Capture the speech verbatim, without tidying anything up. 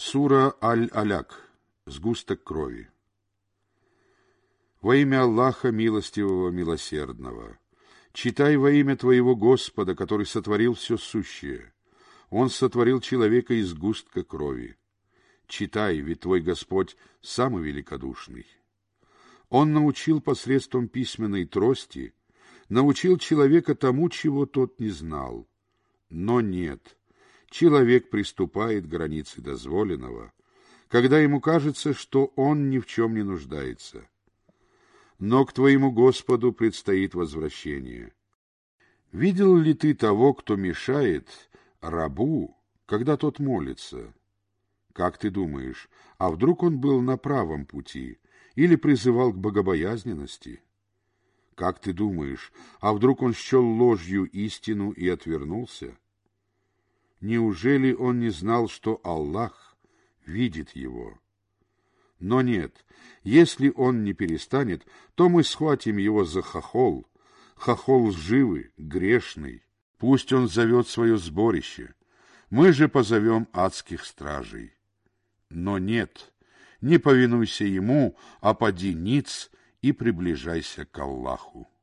Сура Аль-Аляк. Сгусток крови. Во имя Аллаха Милостивого, Милосердного. Читай во имя Твоего Господа, который сотворил все сущее. Он сотворил человека из сгустка крови. Читай, ведь Твой Господь самый великодушный. Он научил посредством письменной трости, научил человека тому, чего тот не знал. Но нет, человек приступает к границе дозволенного, когда ему кажется, что он ни в чем не нуждается. Но к Твоему Господу предстоит возвращение. Видел ли ты того, кто мешает рабу, когда тот молится? Как ты думаешь, а вдруг он был на правом пути или призывал к богобоязненности? Как ты думаешь, а вдруг он счел ложью истину и отвернулся? Неужели он не знал, что Аллах видит его? Но нет, если он не перестанет, то мы схватим его за хохол, хохол лживый, грешный. Пусть он зовет свое сборище, мы же позовем адских стражей. Но нет, не повинуйся ему, а поди ниц и приближайся к Аллаху.